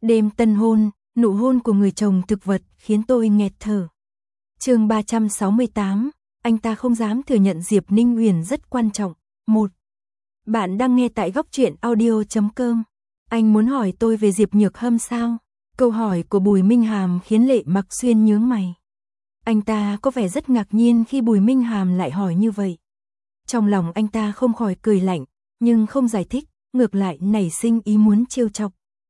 Đêm tân hôn, nụ hôn của người chồng thực vật khiến tôi nghẹt thở. Chương 368, anh ta không dám thừa nhận Diệp Ninh Uyển rất quan trọng. 1. Bạn đang nghe tại góc truyện audio.com. Anh muốn hỏi tôi về Diệp Nhược Hâm sao? Câu hỏi của Bùi Minh Hàm khiến Lệ Mặc Xuyên nhướng mày. Anh ta có vẻ rất ngạc nhiên khi Bùi Minh Hàm lại hỏi như vậy. Trong lòng anh ta không khỏi cười lạnh, nhưng không giải thích, ngược lại nảy sinh ý muốn trêu chọc.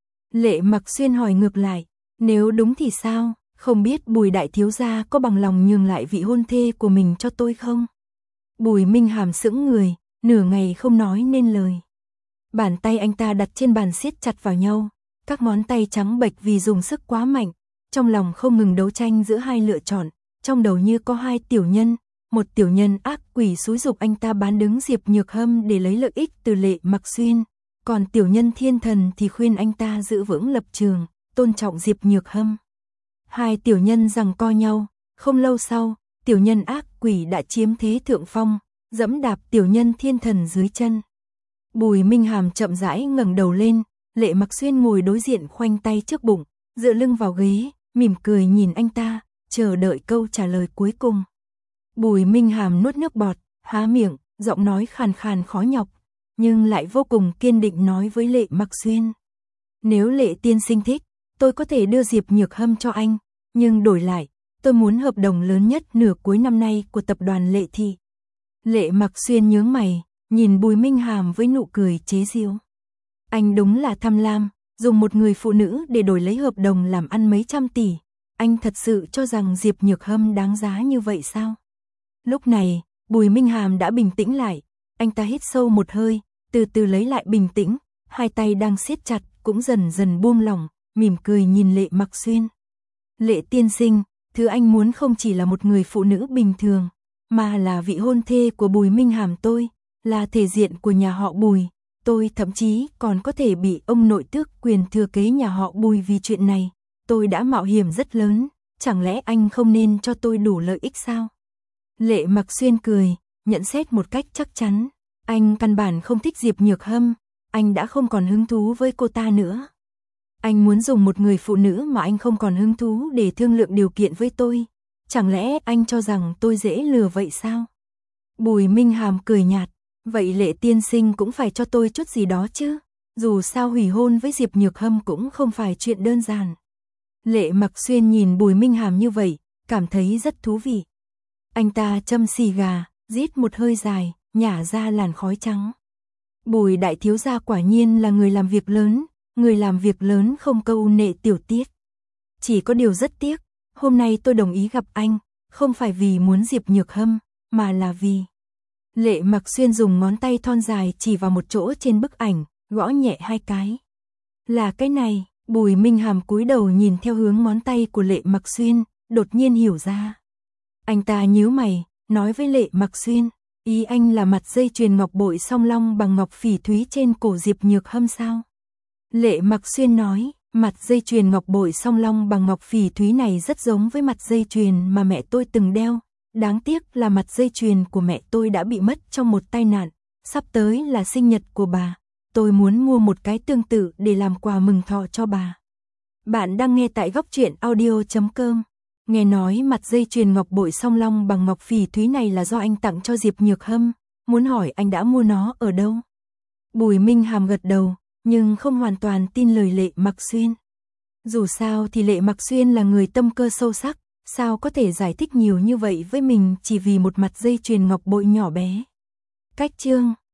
Lệ Mặc Xuyên hỏi ngược lại, nếu đúng thì sao, không biết Bùi đại thiếu gia có bằng lòng nhường lại vị hôn thê của mình cho tôi không? Bùi Minh Hàm sững người, nửa ngày không nói nên lời. Bàn tay anh ta đặt trên bàn siết chặt vào nhau, các ngón tay trắng bệch vì dùng sức quá mạnh, trong lòng không ngừng đấu tranh giữa hai lựa chọn, trong đầu như có hai tiểu nhân, một tiểu nhân ác quỷ xúi giục anh ta bán đứng Diệp Nhược Hâm để lấy lợi ích từ Lệ Mặc Xuyên, còn tiểu nhân thiên thần thì khuyên anh ta giữ vững lập trường, tôn trọng Diệp Nhược Hâm. Hai tiểu nhân giằng co nhau, không lâu sau, tiểu nhân ác quỷ đã chiếm thế thượng phong, dẫm đạp tiểu nhân thiên thần dưới chân. Bùi Minh Hàm chậm rãi ngẩng đầu lên, Lệ Mặc Xuyên ngồi đối diện khoanh tay trước bụng, dựa lưng vào ghế, mỉm cười nhìn anh ta, chờ đợi câu trả lời cuối cùng. Bùi Minh Hàm nuốt nước bọt, há miệng, giọng nói khàn khàn khó nhọc, nhưng lại vô cùng kiên định nói với Lệ Mặc Xuyên. Nếu Lệ tiên sinh thích, tôi có thể đưa Diệp Nhược Hâm cho anh, nhưng đổi lại, tôi muốn hợp đồng lớn nhất nửa cuối năm nay của tập đoàn Lệ Thị. Lệ Mặc Xuyên nhướng mày, nhìn Bùi Minh Hàm với nụ cười chế giễu. Anh đúng là tham lam, dùng một người phụ nữ để đổi lấy hợp đồng làm ăn mấy trăm tỷ. Anh thật sự cho rằng Diệp Nhược Hâm đáng giá như vậy sao? Lúc này, Bùi Minh Hàm đã bình tĩnh lại, anh ta hít sâu một hơi, từ từ lấy lại bình tĩnh, hai tay đang siết chặt cũng dần dần buông lỏng, mỉm cười nhìn Lệ Mặc Xuyên. Lệ tiên sinh, thứ anh muốn không chỉ là một người phụ nữ bình thường, mà là vị hôn thê của Bùi Minh Hàm tôi, là thể diện của nhà họ Bùi, tôi thậm chí còn có thể bị ông nội tước quyền thừa kế nhà họ Bùi vì chuyện này, tôi đã mạo hiểm rất lớn, chẳng lẽ anh không nên cho tôi đủ lợi ích sao? Lệ Mặc Xuyên cười, nhận xét một cách chắc chắn, anh căn bản không thích Diệp Nhược Hâm, anh đã không còn hứng thú với cô ta nữa. Anh muốn dùng một người phụ nữ mà anh không còn hứng thú để thương lượng điều kiện với tôi, chẳng lẽ anh cho rằng tôi dễ lừa vậy sao? Bùi Minh Hàm cười nhạt, vậy Lệ tiên sinh cũng phải cho tôi chút gì đó chứ, dù sao hủy hôn với Diệp Nhược Hâm cũng không phải chuyện đơn giản. Lệ Mặc Xuyên nhìn Bùi Minh Hàm như vậy, cảm thấy rất thú vị. Anh ta châm xì gà, rít một hơi dài, nhả ra làn khói trắng. Bùi đại thiếu gia quả nhiên là người làm việc lớn, người làm việc lớn không câu nệ tiểu tiết. Chỉ có điều rất tiếc, hôm nay tôi đồng ý gặp anh, không phải vì muốn Diệp Nhược Hâm, mà là vì... Lệ Mặc Xuyên dùng ngón tay thon dài chỉ vào một chỗ trên bức ảnh, gõ nhẹ hai cái. Là cái này, Bùi Minh Hàm cúi đầu nhìn theo hướng ngón tay của Lệ Mặc Xuyên, đột nhiên hiểu ra. Anh ta nhíu mày, nói với Lệ Mặc Xuyên, ý anh là mặt dây chuyền ngọc bội song long bằng ngọc phỉ thúy trên cổ Diệp Nhược Hâm sao? Lệ Mặc Xuyên nói, mặt dây chuyền ngọc bội song long bằng ngọc phỉ thúy này rất giống với mặt dây chuyền mà mẹ tôi từng đeo. Đáng tiếc là mặt dây chuyền của mẹ tôi đã bị mất trong một tai nạn, sắp tới là sinh nhật của bà, tôi muốn mua một cái tương tự để làm quà mừng thọ cho bà. Bạn đang nghe tại góc truyện audio.com. Nghe nói mặt dây chuyền ngọc bội song long bằng ngọc phỉ thúy này là do anh tặng cho Diệp Nhược Hâm, muốn hỏi anh đã mua nó ở đâu? Bùi Minh Hàm gật đầu, nhưng không hoàn toàn tin lời Lệ Mặc Xuyên. Dù sao thì Lệ Mặc Xuyên là người tâm cơ sâu sắc, sao có thể giải thích nhiều như vậy với mình chỉ vì một mặt dây chuyền ngọc bội nhỏ bé. Cách chương